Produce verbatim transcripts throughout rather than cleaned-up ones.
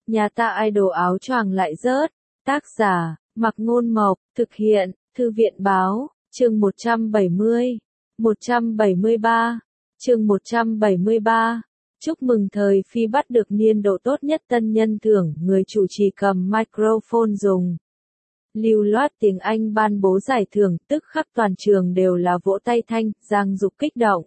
Nhà ta idol áo choàng lại rớt. Tác giả, Mạc Ngôn Mộc, thực hiện, Thư viện Báo, chương một trăm bảy mươi. một trăm bảy mươi ba. Chương một trăm bảy mươi ba. Chúc mừng thời Phi bắt được niên độ tốt nhất tân nhân thưởng, người chủ trì cầm microphone dùng lưu loát tiếng Anh ban bố giải thưởng, tức khắc toàn trường đều là vỗ tay thanh, Giang Dục kích động.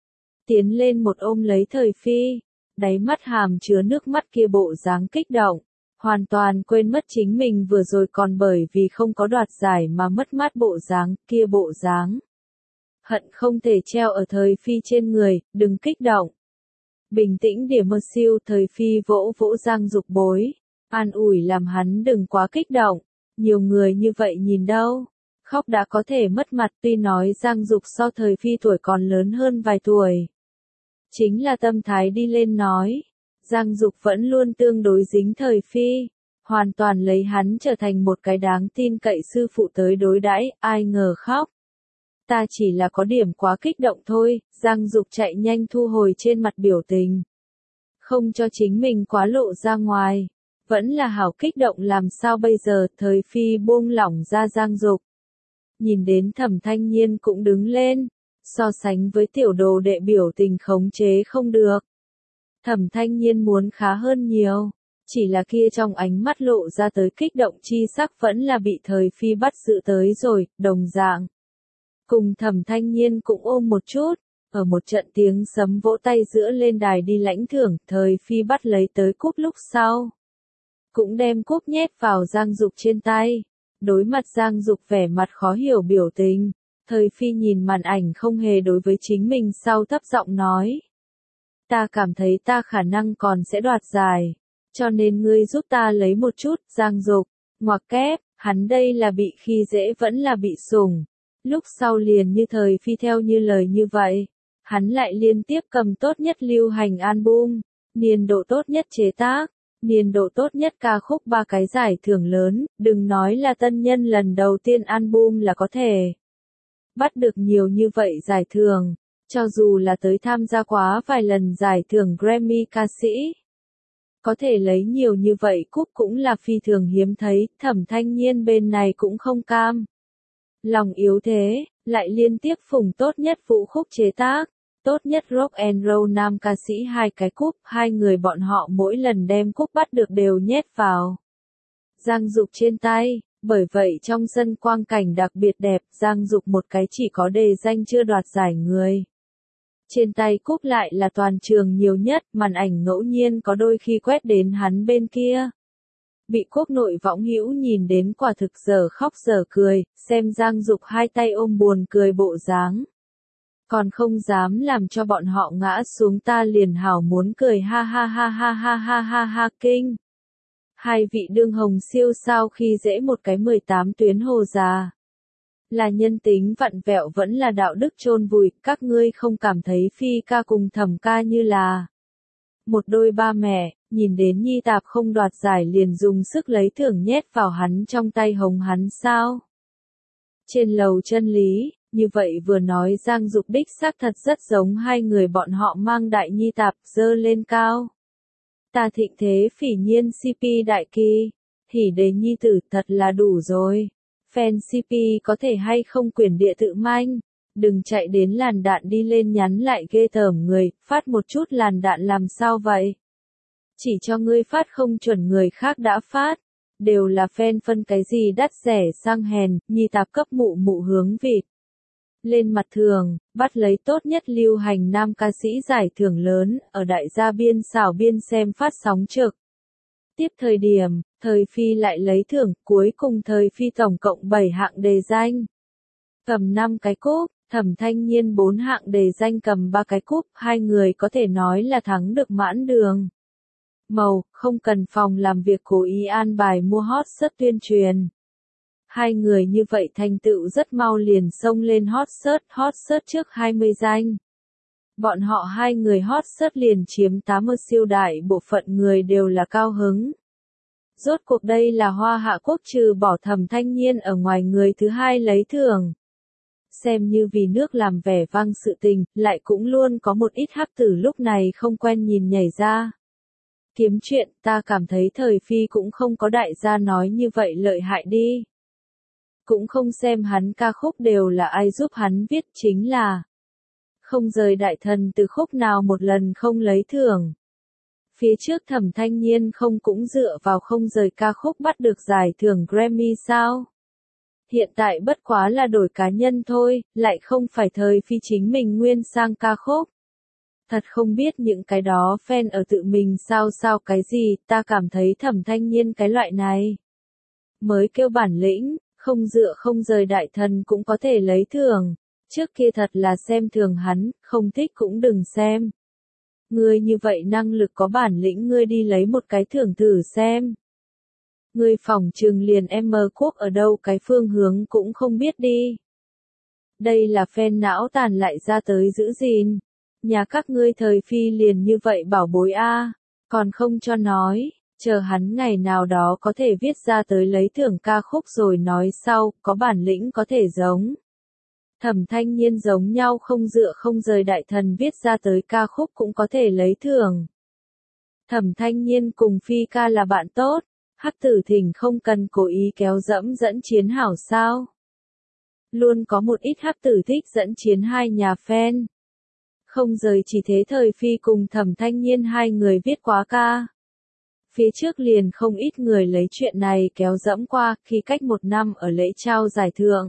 Tiến lên một ôm lấy thời Phi, đáy mắt hàm chứa nước mắt kia bộ dáng kích động, hoàn toàn quên mất chính mình vừa rồi còn bởi vì không có đoạt giải mà mất mát bộ dáng, kia bộ dáng hận không thể treo ở thời Phi trên người, đừng kích động. Bình tĩnh điểm mơ siêu, thời Phi vỗ vỗ Giang Dục bối, an ủi làm hắn đừng quá kích động, nhiều người như vậy nhìn đâu. Khóc đã có thể mất mặt, tuy nói Giang Dục so thời Phi tuổi còn lớn hơn vài tuổi. Chính là tâm thái đi lên nói, Giang Dục vẫn luôn tương đối dính thời Phi, hoàn toàn lấy hắn trở thành một cái đáng tin cậy sư phụ tới đối đãi, ai ngờ khóc. Ta chỉ là có điểm quá kích động thôi, Giang Dục chạy nhanh thu hồi trên mặt biểu tình. Không cho chính mình quá lộ ra ngoài, vẫn là hảo kích động làm sao bây giờ, thời Phi buông lỏng ra Giang Dục. Nhìn đến Thẩm Thanh Nhiên cũng đứng lên, so sánh với tiểu đồ đệ biểu tình khống chế không được. Thẩm Thanh Nhiên muốn khá hơn nhiều, chỉ là kia trong ánh mắt lộ ra tới kích động chi sắc vẫn là bị thời Phi bắt giữ tới rồi, đồng dạng. Cùng Thẩm Thanh Nhiên cũng ôm một chút, ở một trận tiếng sấm vỗ tay giữa lên đài đi lãnh thưởng, thời Phi bắt lấy tới cúp lúc sau. Cũng đem cúp nhét vào Giang Dục trên tay, đối mặt Giang Dục vẻ mặt khó hiểu biểu tình, thời Phi nhìn màn ảnh không hề đối với chính mình sau thấp giọng nói. Ta cảm thấy ta khả năng còn sẽ đoạt giải, cho nên ngươi giúp ta lấy một chút, Giang Dục, ngoặc kép, hắn đây là bị khi dễ vẫn là bị sủng. Lúc sau liền như thời Phi theo như lời như vậy, hắn lại liên tiếp cầm tốt nhất lưu hành album, niên độ tốt nhất chế tác, niên độ tốt nhất ca khúc ba cái giải thưởng lớn, đừng nói là tân nhân lần đầu tiên album là có thể bắt được nhiều như vậy giải thưởng, cho dù là tới tham gia quá vài lần giải thưởng Grammy ca sĩ. Có thể lấy nhiều như vậy cúp cũng là phi thường hiếm thấy, Thẩm Thanh Nhiên bên này cũng không cam. Lòng yếu thế, lại liên tiếp phủng tốt nhất vũ khúc chế tác, tốt nhất rock and roll nam ca sĩ hai cái cúp, hai người bọn họ mỗi lần đem cúp bắt được đều nhét vào Giang Dục trên tay, bởi vậy trong sân quang cảnh đặc biệt đẹp, Giang Dục một cái chỉ có đề danh chưa đoạt giải người. Trên tay cúp lại là toàn trường nhiều nhất, màn ảnh ngẫu nhiên có đôi khi quét đến hắn bên kia. Bị quốc nội võng hữu nhìn đến quả thực giờ khóc giờ cười, xem Giang Dục hai tay ôm buồn cười bộ dáng. Còn không dám làm cho bọn họ ngã xuống, ta liền hảo muốn cười ha ha ha ha ha ha ha ha kinh. Hai vị đương hồng siêu sao khi dễ một cái mười tám tuyến hồ già. Là nhân tính vặn vẹo vẫn là đạo đức chôn vùi, các ngươi không cảm thấy Phi ca cùng Thẩm ca như là một đôi ba mẹ, nhìn đến nhi tạp không đoạt giải liền dùng sức lấy thưởng nhét vào hắn trong tay hống hắn sao? Trên lầu chân lý, như vậy vừa nói Giang Dục đích xác thật rất giống hai người bọn họ mang đại nhi tạp dơ lên cao. Ta thịnh thế phỉ nhiên xê pê đại kỳ, hỉ đề nhi tử thật là đủ rồi. Fan xê pê có thể hay không quyền địa tự manh, đừng chạy đến làn đạn đi lên nhắn lại ghê tởm người, phát một chút làn đạn làm sao vậy? Chỉ cho ngươi phát không chuẩn người khác đã phát, đều là fan phân cái gì đắt rẻ sang hèn, nhi tạp cấp mụ mụ hướng vịt. Lên mặt thường, bắt lấy tốt nhất lưu hành nam ca sĩ giải thưởng lớn, ở đại gia biên xảo biên xem phát sóng trực. Tiếp thời điểm, thời Phi lại lấy thưởng, cuối cùng thời Phi tổng cộng bảy hạng đề danh. Cầm năm cái cúp, Thẩm Thanh Nhiên bốn hạng đề danh cầm ba cái cúp, hai người có thể nói là thắng được mãn đường. Màu, không cần phòng làm việc cố ý an bài mua hot search tuyên truyền. Hai người như vậy thành tựu rất mau liền xông lên hot search, hot search trước hai mươi danh. Bọn họ hai người hot search liền chiếm tám mươi siêu đại bộ phận người đều là cao hứng. Rốt cuộc đây là Hoa Hạ Quốc trừ bỏ Thẩm Thanh Nhiên ở ngoài người thứ hai lấy thưởng. Xem như vì nước làm vẻ vang sự tình, lại cũng luôn có một ít hắc tử lúc này không quen nhìn nhảy ra. Kiếm chuyện, ta cảm thấy thời phi cũng không có đại gia nói như vậy lợi hại đi. Cũng không xem hắn ca khúc đều là ai giúp hắn viết, chính là không rời đại thần từ khúc nào một lần không lấy thưởng. Phía trước Thẩm Thanh Nhiên không cũng dựa vào không rời ca khúc bắt được giải thưởng Grammy sao? Hiện tại bất quá là đổi cá nhân thôi, lại không phải thời phi chính mình nguyên sang ca khúc. Thật không biết những cái đó fan ở tự mình sao sao cái gì, ta cảm thấy Thẩm Thanh Nhiên cái loại này mới kêu bản lĩnh, không dựa không rời đại thần cũng có thể lấy thưởng. Trước kia thật là xem thường hắn, không thích cũng đừng xem. Ngươi như vậy năng lực có bản lĩnh ngươi đi lấy một cái thưởng thử xem. Ngươi phỏng chừng liền em mờ quốc ở đâu cái phương hướng cũng không biết đi. Đây là fan não tàn lại ra tới giữ gìn. Nhà các ngươi thời phi liền như vậy bảo bối a, còn không cho nói, chờ hắn ngày nào đó có thể viết ra tới lấy thưởng ca khúc rồi nói sau, có bản lĩnh có thể giống. Thẩm Thanh Nhiên giống nhau không dựa không rời đại thần viết ra tới ca khúc cũng có thể lấy thưởng. Thẩm Thanh Nhiên cùng Phi ca là bạn tốt, Hắc Tử Thỉnh không cần cố ý kéo dẫm dẫn chiến hảo sao. Luôn có một ít Hắc Tử thích dẫn chiến hai nhà fan. Không rời chỉ thế thời phi cùng Thẩm Thanh Nhiên hai người viết quá ca. Phía trước liền không ít người lấy chuyện này kéo dẫm qua khi cách một năm ở lễ trao giải thưởng.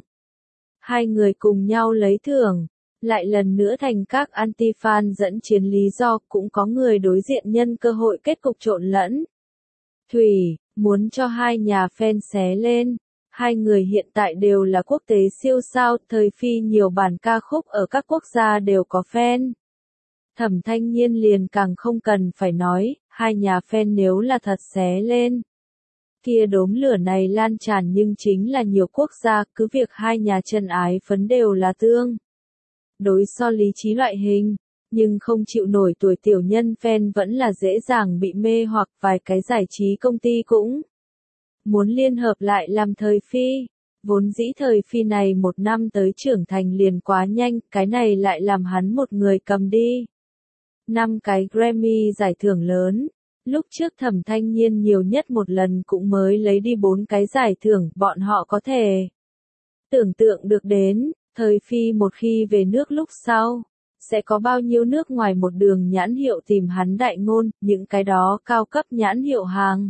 Hai người cùng nhau lấy thưởng, lại lần nữa thành các anti-fan dẫn chiến lý do cũng có người đối diện nhân cơ hội kết cục trộn lẫn. Thủy, muốn cho hai nhà fan xé lên. Hai người hiện tại đều là quốc tế siêu sao, thời phi nhiều bản ca khúc ở các quốc gia đều có fan. Thẩm Thanh Nhiên liền càng không cần phải nói, hai nhà fan nếu là thật xé lên. Kia đốm lửa này lan tràn nhưng chính là nhiều quốc gia, cứ việc hai nhà chân ái phấn đều là tương. Đối so lý trí loại hình, nhưng không chịu nổi tuổi tiểu nhân fan vẫn là dễ dàng bị mê hoặc vài cái giải trí công ty cũng muốn liên hợp lại làm thời phi. Vốn dĩ thời phi này một năm tới trưởng thành liền quá nhanh, cái này lại làm hắn một người cầm đi. Năm cái Grammy giải thưởng lớn, lúc trước Thẩm Thanh Nhiên nhiều nhất một lần cũng mới lấy đi bốn cái giải thưởng, bọn họ có thể tưởng tượng được đến, thời phi một khi về nước lúc sau, sẽ có bao nhiêu nước ngoài một đường nhãn hiệu tìm hắn đại ngôn, những cái đó cao cấp nhãn hiệu hàng.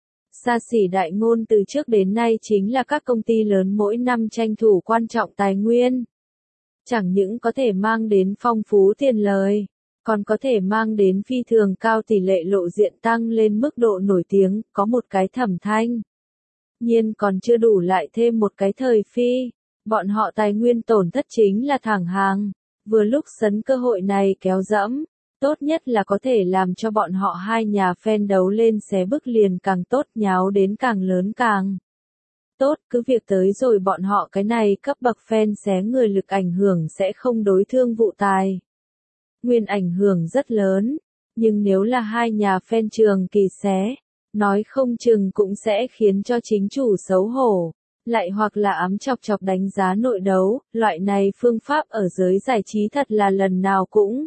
Xa xỉ đại ngôn từ trước đến nay chính là các công ty lớn mỗi năm tranh thủ quan trọng tài nguyên. Chẳng những có thể mang đến phong phú tiền lời, còn có thể mang đến phi thường cao tỷ lệ lộ diện tăng lên mức độ nổi tiếng, có một cái Thẩm Thanh Nhiên còn chưa đủ lại thêm một cái thời phi. Bọn họ tài nguyên tổn thất chính là thẳng hàng, vừa lúc sấn cơ hội này kéo dẫm. Tốt nhất là có thể làm cho bọn họ hai nhà fan đấu lên xé bức liền càng tốt, nháo đến càng lớn càng tốt, cứ việc tới rồi bọn họ cái này cấp bậc fan xé người lực ảnh hưởng sẽ không đối thương vụ tài. Nguyên ảnh hưởng rất lớn, nhưng nếu là hai nhà fan trường kỳ xé, nói không chừng cũng sẽ khiến cho chính chủ xấu hổ, lại hoặc là ám chọc chọc đánh giá nội đấu, loại này phương pháp ở giới giải trí thật là lần nào cũng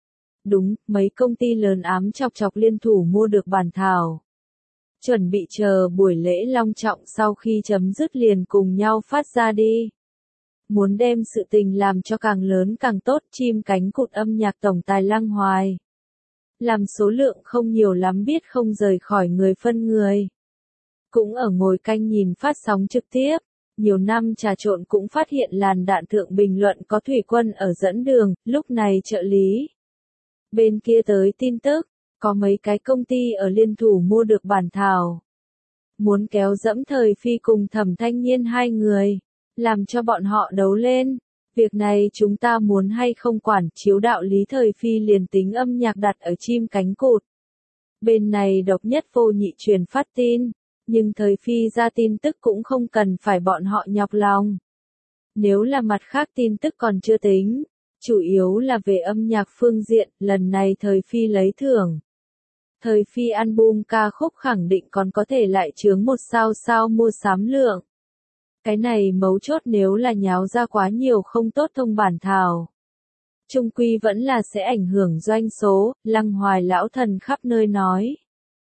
đúng, mấy công ty lớn ám chọc chọc liên thủ mua được bản thảo. Chuẩn bị chờ buổi lễ long trọng sau khi chấm dứt liền cùng nhau phát ra đi. Muốn đem sự tình làm cho càng lớn càng tốt, chim cánh cụt âm nhạc tổng tài Lăng Hoài. Làm số lượng không nhiều lắm biết không rời khỏi người phân người. Cũng ở ngồi canh nhìn phát sóng trực tiếp. Nhiều năm trà trộn cũng phát hiện làn đạn thượng bình luận có thủy quân ở dẫn đường, lúc này trợ lý. Bên kia tới tin tức, có mấy cái công ty ở liên thủ mua được bản thảo. Muốn kéo dẫm thời phi cùng Thẩm Thanh Nhiên hai người, làm cho bọn họ đấu lên. Việc này chúng ta muốn hay không quản, chiếu đạo lý thời phi liền tính âm nhạc đặt ở chim cánh cụt. Bên này độc nhất vô nhị truyền phát tin, nhưng thời phi ra tin tức cũng không cần phải bọn họ nhọc lòng. Nếu là mặt khác tin tức còn chưa tính. Chủ yếu là về âm nhạc phương diện, lần này thời phi lấy thưởng. Thời phi album ca khúc khẳng định còn có thể lại chướng một sao sao mua sắm lượng. Cái này mấu chốt nếu là nháo ra quá nhiều không tốt thông bản thảo. Trung quy vẫn là sẽ ảnh hưởng doanh số, Lăng Hoài lão thần khắp nơi nói.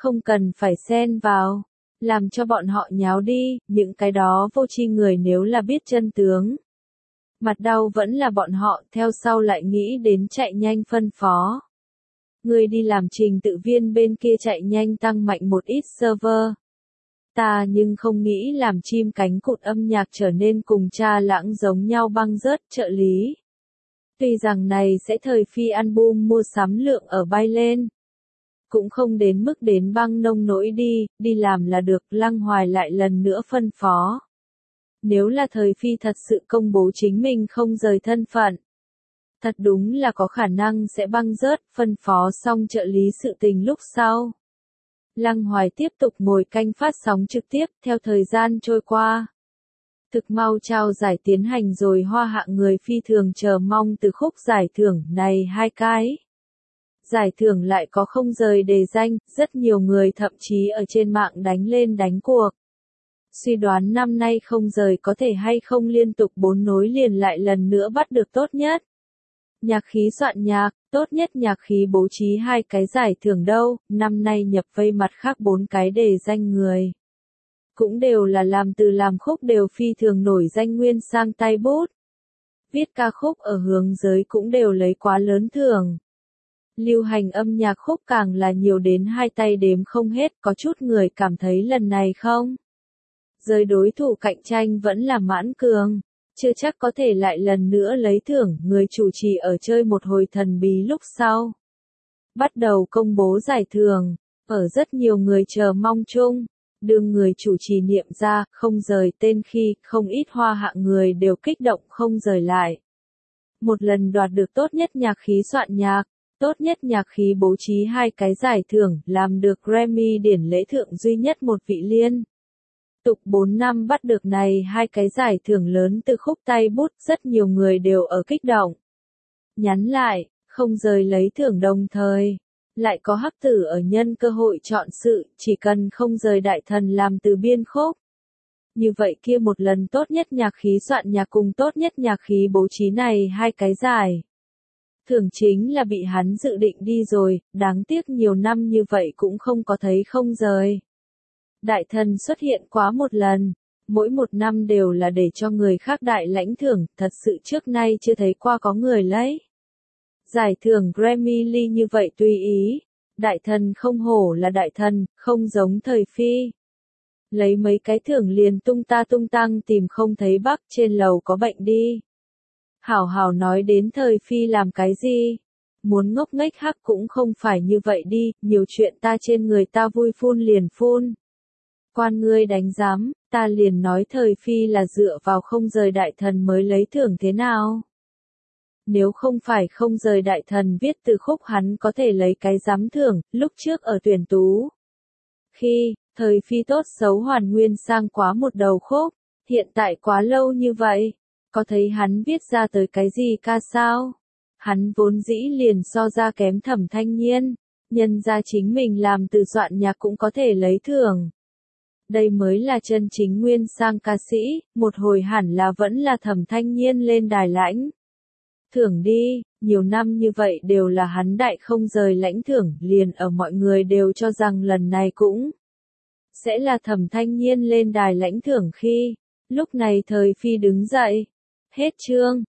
không cần phải xen vào, làm cho bọn họ nháo đi, những cái đó vô tri người nếu là biết chân tướng. Mặt đau vẫn là bọn họ, theo sau lại nghĩ đến chạy nhanh phân phó. Người đi làm trình tự viên bên kia chạy nhanh tăng mạnh một ít server. Ta nhưng không nghĩ làm chim cánh cụt âm nhạc trở nên cùng cha lãng giống nhau băng rớt trợ lý. Tuy rằng này sẽ thời phi album mua sắm lượng ở bay lên. Cũng không đến mức đến băng nông nỗi đi, đi làm là được, Lăng Hoài lại lần nữa phân phó. Nếu là thời phi thật sự công bố chính mình không rời thân phận. Thật đúng là có khả năng sẽ băng rớt, phân phó xong trợ lý sự tình lúc sau. Lăng Hoài tiếp tục ngồi canh phát sóng trực tiếp, theo thời gian trôi qua. Thực mau trao giải tiến hành rồi, hoa hạng người phi thường chờ mong từ khúc giải thưởng này hai cái. Giải thưởng lại có không rời đề danh, rất nhiều người thậm chí ở trên mạng đánh lên đánh cuộc. Suy đoán năm nay không rời có thể hay không liên tục bốn nối liền lại lần nữa bắt được tốt nhất. Nhạc khí soạn nhạc, tốt nhất nhạc khí bố trí hai cái giải thưởng đâu, năm nay nhập vây mặt khác bốn cái đề danh người. Cũng đều là làm từ làm khúc đều phi thường nổi danh nguyên sang tay bút. Viết ca khúc ở hướng giới cũng đều lấy quá lớn thưởng. Lưu hành âm nhạc khúc càng là nhiều đến hai tay đếm không hết, có chút người cảm thấy lần này không. Giới đối thủ cạnh tranh vẫn là mãn cường, chưa chắc có thể lại lần nữa lấy thưởng, người chủ trì ở chơi một hồi thần bí lúc sau. Bắt đầu công bố giải thưởng, ở rất nhiều người chờ mong chung, đương người chủ trì niệm ra, không rời tên khi, không ít hoa hạng người đều kích động không rời lại. Một lần đoạt được tốt nhất nhạc khí soạn nhạc, tốt nhất nhạc khí bố trí hai cái giải thưởng, làm được Grammy điển lễ thượng duy nhất một vị liên. Tục bốn năm bắt được này hai cái giải thưởng lớn từ khúc tay bút, rất nhiều người đều ở kích động. Nhắn lại, không rời lấy thưởng đồng thời. Lại có hắc tử ở nhân cơ hội chọn sự, chỉ cần không rời đại thần làm từ biên khúc. Như vậy kia một lần tốt nhất nhạc khí soạn nhạc cùng tốt nhất nhạc khí bố trí này hai cái giải. Thưởng chính là bị hắn dự định đi rồi, đáng tiếc nhiều năm như vậy cũng không có thấy không rời. Đại thần xuất hiện quá một lần, mỗi một năm đều là để cho người khác đại lãnh thưởng, thật sự trước nay chưa thấy qua có người lấy. Giải thưởng Grammy Lee như vậy tùy ý, đại thần không hổ là đại thần, không giống thời phi. Lấy mấy cái thưởng liền tung ta tung tăng tìm không thấy bắc, trên lầu có bệnh đi. Hảo hảo nói đến thời phi làm cái gì? Muốn ngốc nghếch hắc cũng không phải như vậy đi, nhiều chuyện ta trên người ta vui phun liền phun. Quan ngươi đánh giám, ta liền nói thời phi là dựa vào không rời đại thần mới lấy thưởng thế nào? Nếu không phải không rời đại thần viết từ khúc hắn có thể lấy cái giám thưởng, lúc trước ở tuyển tú. Khi, thời phi tốt xấu hoàn nguyên sang quá một đầu khúc, hiện tại quá lâu như vậy, có thấy hắn viết ra tới cái gì ca sao? Hắn vốn dĩ liền so ra kém Thẩm Thanh Nhiên, nhân ra chính mình làm từ soạn nhạc cũng có thể lấy thưởng. Đây mới là chân chính nguyên sang ca sĩ, một hồi hẳn là vẫn là Thẩm Thanh Nhiên lên đài lãnh. Thưởng đi, nhiều năm như vậy đều là hắn đại không rời lãnh thưởng, liền ở mọi người đều cho rằng lần này cũng sẽ là Thẩm Thanh Nhiên lên đài lãnh thưởng khi, lúc này thời phi đứng dậy. Hết chương.